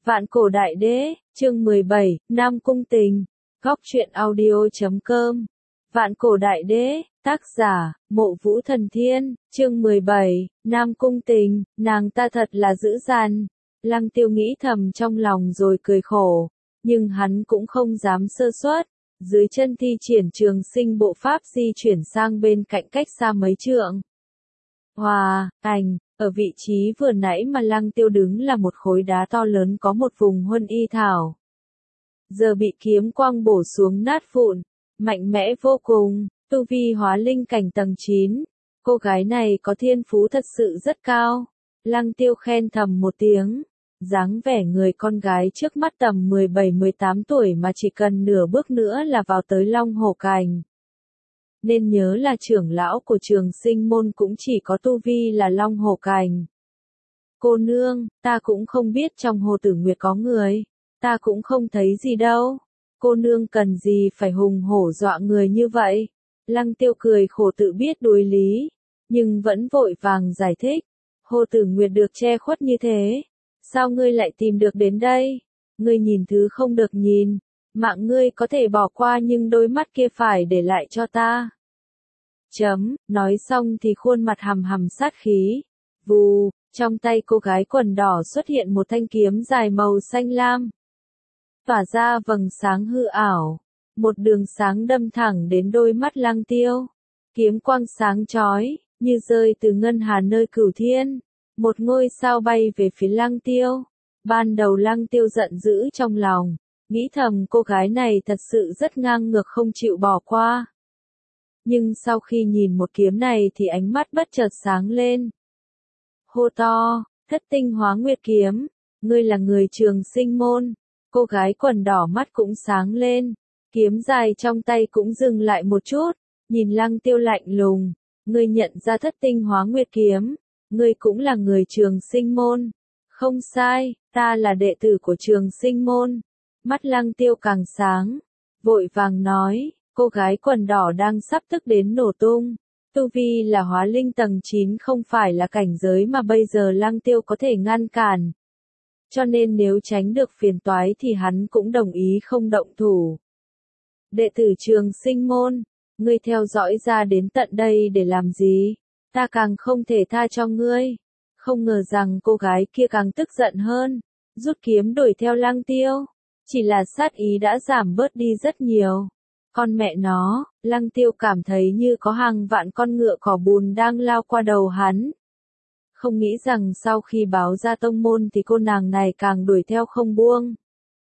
Vạn cổ đại đế, chương 17, Nam Cung Tình, góc truyện audio.com. Vạn cổ đại đế, tác giả, Mộ Vũ Thần Thiên, chương 17, Nam Cung Tình, nàng ta thật là dữ dằn. Lăng Tiêu nghĩ thầm trong lòng rồi cười khổ, nhưng hắn cũng không dám sơ suất. Dưới chân thi triển trường sinh bộ pháp di chuyển sang bên cạnh cách xa mấy trượng. Hòa, ảnh, ở vị trí vừa nãy mà Lăng Tiêu đứng là một khối đá to lớn có một vùng huân y thảo. Giờ bị kiếm quang bổ xuống nát vụn, mạnh mẽ vô cùng, tu vi hóa linh cảnh tầng 9. Cô gái này có thiên phú thật sự rất cao. Lăng Tiêu khen thầm một tiếng. Dáng vẻ người con gái trước mắt tầm 17-18 tuổi mà chỉ cần nửa bước nữa là vào tới Long Hổ Cảnh. Nên nhớ là trưởng lão của Trường Sinh môn cũng chỉ có tu vi là Long Hổ Cảnh. Cô nương, ta cũng không biết trong Hồ Tử Nguyệt có người, ta cũng không thấy gì đâu. Cô nương cần gì phải hùng hổ dọa người như vậy? Lăng Tiêu cười khổ tự biết đối lý, nhưng vẫn vội vàng giải thích. Hồ Tử Nguyệt được che khuất như thế, sao ngươi lại tìm được đến đây? Ngươi nhìn thứ không được nhìn, mạng ngươi có thể bỏ qua nhưng đôi mắt kia phải để lại cho ta. Nói xong thì khuôn mặt hầm hầm sát khí. Vù, trong tay cô gái quần đỏ xuất hiện một thanh kiếm dài màu xanh lam. Tỏa ra vầng sáng hư ảo, một đường sáng đâm thẳng đến đôi mắt Lăng Tiêu. Kiếm quang sáng chói, như rơi từ ngân hà nơi cửu thiên. Một ngôi sao bay về phía Lăng Tiêu. Ban đầu Lăng Tiêu giận dữ trong lòng, nghĩ thầm cô gái này thật sự rất ngang ngược không chịu bỏ qua. Nhưng sau khi nhìn một kiếm này thì ánh mắt bất chợt sáng lên. Hô to, Thất Tinh Hóa Nguyệt Kiếm, ngươi là người Trường Sinh môn. Cô gái quần đỏ mắt cũng sáng lên, kiếm dài trong tay cũng dừng lại một chút, nhìn Lăng Tiêu lạnh lùng, ngươi nhận ra Thất Tinh Hóa Nguyệt Kiếm, ngươi cũng là người Trường Sinh môn. Không sai, ta là đệ tử của Trường Sinh môn. Mắt Lăng Tiêu càng sáng, vội vàng nói, cô gái quần đỏ đang sắp tức đến nổ tung. Tu vi là hóa linh tầng 9 không phải là cảnh giới mà bây giờ Lăng Tiêu có thể ngăn cản. Cho nên nếu tránh được phiền toái thì hắn cũng đồng ý không động thủ. Đệ tử Trường Sinh môn, ngươi theo dõi ra đến tận đây để làm gì? Ta càng không thể tha cho ngươi. Không ngờ rằng cô gái kia càng tức giận hơn, rút kiếm đuổi theo Lăng Tiêu. Chỉ là sát ý đã giảm bớt đi rất nhiều. Con mẹ nó, Lăng Tiêu cảm thấy như có hàng vạn con ngựa cỏ bùn đang lao qua đầu hắn. Không nghĩ rằng sau khi báo ra tông môn thì cô nàng này càng đuổi theo không buông.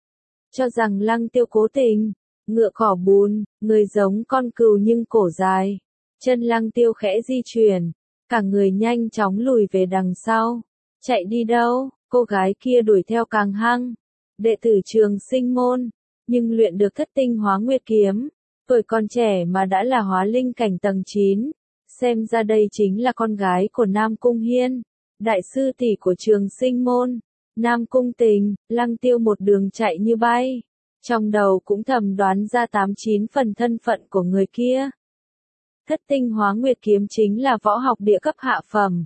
Cho rằng Lăng Tiêu cố tình, ngựa cỏ bùn, người giống con cừu nhưng cổ dài. Chân Lăng Tiêu khẽ di chuyển, cả người nhanh chóng lùi về đằng sau. Chạy đi đâu, cô gái kia đuổi theo càng hăng. Đệ tử Trường Sinh môn, nhưng luyện được Thất Tinh Hóa Nguyệt Kiếm. Tuổi còn trẻ mà đã là hóa linh cảnh tầng 9. Xem ra đây chính là con gái của Nam Cung Hiên, đại sư tỷ của Trường Sinh môn. Nam Cung Tình, Lăng Tiêu một đường chạy như bay. Trong đầu cũng thầm đoán ra 89 phần thân phận của người kia. Thất Tinh Hóa Nguyệt Kiếm chính là võ học địa cấp hạ phẩm.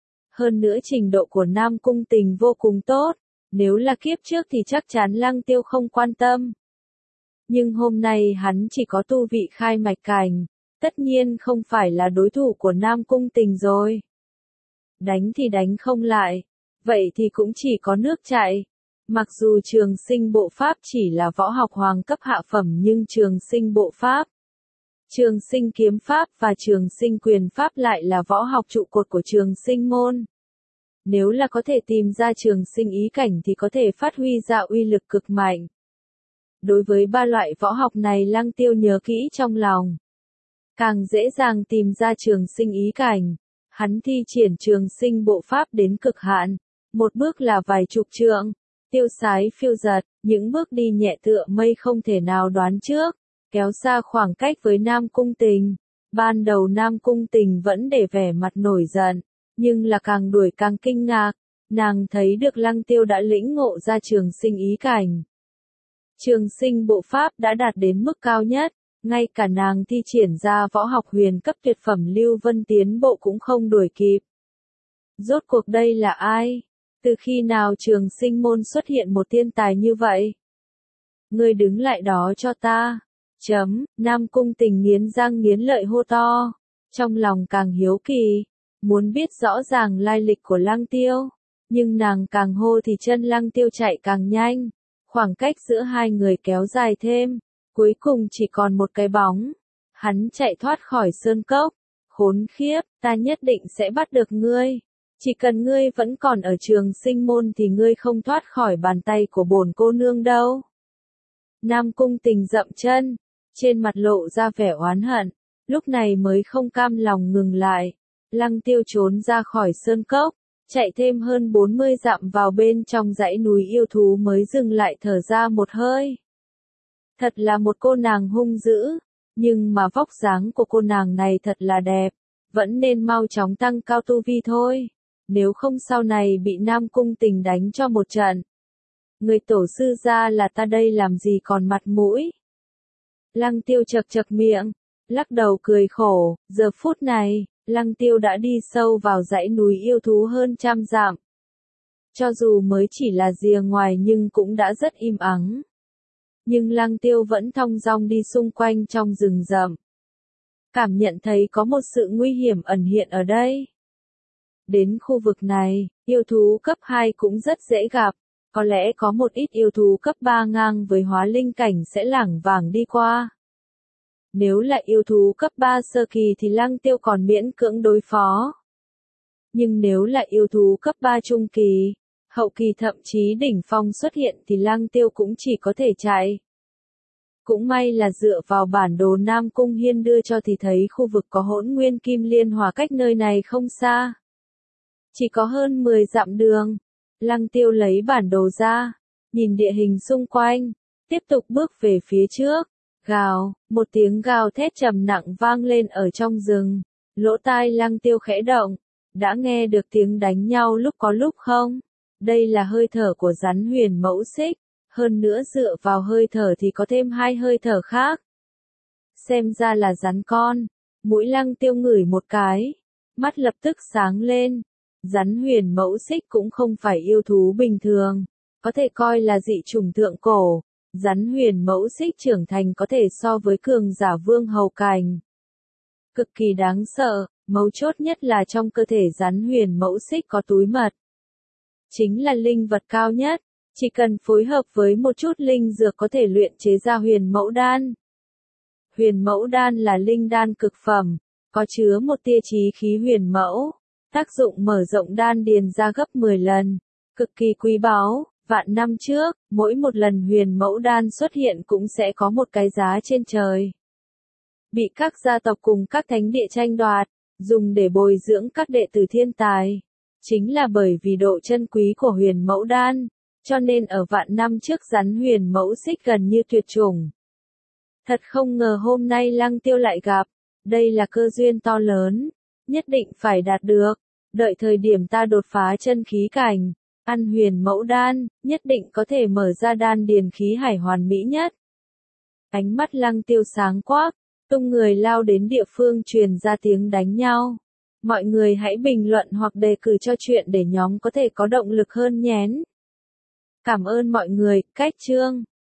Hơn nữa trình độ của Nam Cung Tình vô cùng tốt. Nếu là kiếp trước thì chắc chắn Lăng Tiêu không quan tâm. Nhưng hôm nay hắn chỉ có tu vị khai mạch cảnh, tất nhiên không phải là đối thủ của Nam Cung Tình rồi. Đánh thì đánh không lại, vậy thì cũng chỉ có nước chảy. Mặc dù Trường Sinh bộ pháp chỉ là võ học hoàng cấp hạ phẩm nhưng Trường Sinh bộ pháp, Trường Sinh kiếm pháp và Trường Sinh quyền pháp lại là võ học trụ cột của Trường Sinh môn. Nếu là có thể tìm ra Trường Sinh ý cảnh thì có thể phát huy ra uy lực cực mạnh. Đối với ba loại võ học này Lăng Tiêu nhớ kỹ trong lòng. Càng dễ dàng tìm ra Trường Sinh ý cảnh, hắn thi triển Trường Sinh bộ pháp đến cực hạn. Một bước là vài chục trượng, tiêu sái phiêu giật, những bước đi nhẹ tựa mây không thể nào đoán trước, kéo xa khoảng cách với Nam Cung Tình. Ban đầu Nam Cung Tình vẫn để vẻ mặt nổi giận, nhưng là càng đuổi càng kinh ngạc, nàng thấy được Lăng Tiêu đã lĩnh ngộ ra Trường Sinh ý cảnh. Trường Sinh bộ pháp đã đạt đến mức cao nhất, ngay cả nàng thi triển ra võ học huyền cấp tuyệt phẩm Lưu Vân tiến bộ cũng không đuổi kịp. Rốt cuộc đây là ai? Từ khi nào Trường Sinh môn xuất hiện một thiên tài như vậy? Ngươi đứng lại đó cho ta. Nam Cung Tình nghiến răng nghiến lợi hô to. Trong lòng càng hiếu kỳ. Muốn biết rõ ràng lai lịch của Lăng Tiêu. Nhưng nàng càng hô thì chân Lăng Tiêu chạy càng nhanh. Khoảng cách giữa hai người kéo dài thêm. Cuối cùng chỉ còn một cái bóng. Hắn chạy thoát khỏi sơn cốc. Khốn khiếp, ta nhất định sẽ bắt được ngươi. Chỉ cần ngươi vẫn còn ở Trường Sinh môn thì ngươi không thoát khỏi bàn tay của bổn cô nương đâu. Nam Cung Tình dậm chân, trên mặt lộ ra vẻ oán hận, lúc này mới không cam lòng ngừng lại. Lăng Tiêu trốn ra khỏi sơn cốc, chạy thêm hơn 40 dặm vào bên trong dãy núi yêu thú mới dừng lại thở ra một hơi. Thật là một cô nàng hung dữ, nhưng mà vóc dáng của cô nàng này thật là đẹp, vẫn nên mau chóng tăng cao tu vi thôi, nếu không sau này bị Nam Cung Tình đánh cho một trận. Người tổ sư ra là ta đây làm gì còn mặt mũi. Lăng Tiêu chật chật miệng, lắc đầu cười khổ, giờ phút này, Lăng Tiêu đã đi sâu vào dãy núi yêu thú hơn 100 dặm. Cho dù mới chỉ là rìa ngoài nhưng cũng đã rất im ắng. Nhưng Lăng Tiêu vẫn thong dong đi xung quanh trong rừng rậm. Cảm nhận thấy có một sự nguy hiểm ẩn hiện ở đây. Đến khu vực này, yêu thú cấp 2 cũng rất dễ gặp. Có lẽ có một ít yêu thú cấp 3 ngang với hóa linh cảnh sẽ lảng vảng đi qua. Nếu là yêu thú cấp 3 sơ kỳ thì Lăng Tiêu còn miễn cưỡng đối phó. Nhưng nếu là yêu thú cấp 3 trung kỳ, hậu kỳ thậm chí đỉnh phong xuất hiện thì Lăng Tiêu cũng chỉ có thể chạy. Cũng may là dựa vào bản đồ Nam Cung Hiên đưa cho thì thấy khu vực có hỗn nguyên kim liên hỏa cách nơi này không xa. Chỉ có hơn 10 dặm đường. Lăng Tiêu lấy bản đồ ra, nhìn địa hình xung quanh, tiếp tục bước về phía trước. Gào, một tiếng gào thét trầm nặng vang lên ở trong rừng. Lỗ tai Lăng Tiêu khẽ động, đã nghe được tiếng đánh nhau lúc có lúc không? Đây là hơi thở của rắn huyền mẫu xích, hơn nữa dựa vào hơi thở thì có thêm 2 hơi thở khác. Xem ra là rắn con. Mũi Lăng Tiêu ngửi một cái, mắt lập tức sáng lên. Rắn huyền mẫu xích cũng không phải yêu thú bình thường, có thể coi là dị chủng thượng cổ. Rắn huyền mẫu xích trưởng thành có thể so với cường giả vương hầu cảnh. Cực kỳ đáng sợ, mấu chốt nhất là trong cơ thể rắn huyền mẫu xích có túi mật. Chính là linh vật cao nhất, chỉ cần phối hợp với một chút linh dược có thể luyện chế ra huyền mẫu đan. Huyền mẫu đan là linh đan cực phẩm, có chứa một tia chí khí huyền mẫu, tác dụng mở rộng đan điền ra gấp 10 lần, cực kỳ quý báu. Vạn năm trước, mỗi một lần huyền mẫu đan xuất hiện cũng sẽ có một cái giá trên trời. Bị các gia tộc cùng các thánh địa tranh đoạt, dùng để bồi dưỡng các đệ tử thiên tài. Chính là bởi vì độ chân quý của huyền mẫu đan, cho nên ở vạn năm trước rắn huyền mẫu xích gần như tuyệt chủng. Thật không ngờ hôm nay Lăng Tiêu lại gặp, đây là cơ duyên to lớn, nhất định phải đạt được, đợi thời điểm ta đột phá chân khí cảnh. Ăn huyền mẫu đan, nhất định có thể mở ra đan điền khí hải hoàn mỹ nhất. Ánh mắt Lăng Tiêu sáng quắc, tung người lao đến địa phương truyền ra tiếng đánh nhau. Mọi người hãy bình luận hoặc đề cử cho chuyện để nhóm có thể có động lực hơn nhé. Cảm ơn mọi người, cách chương.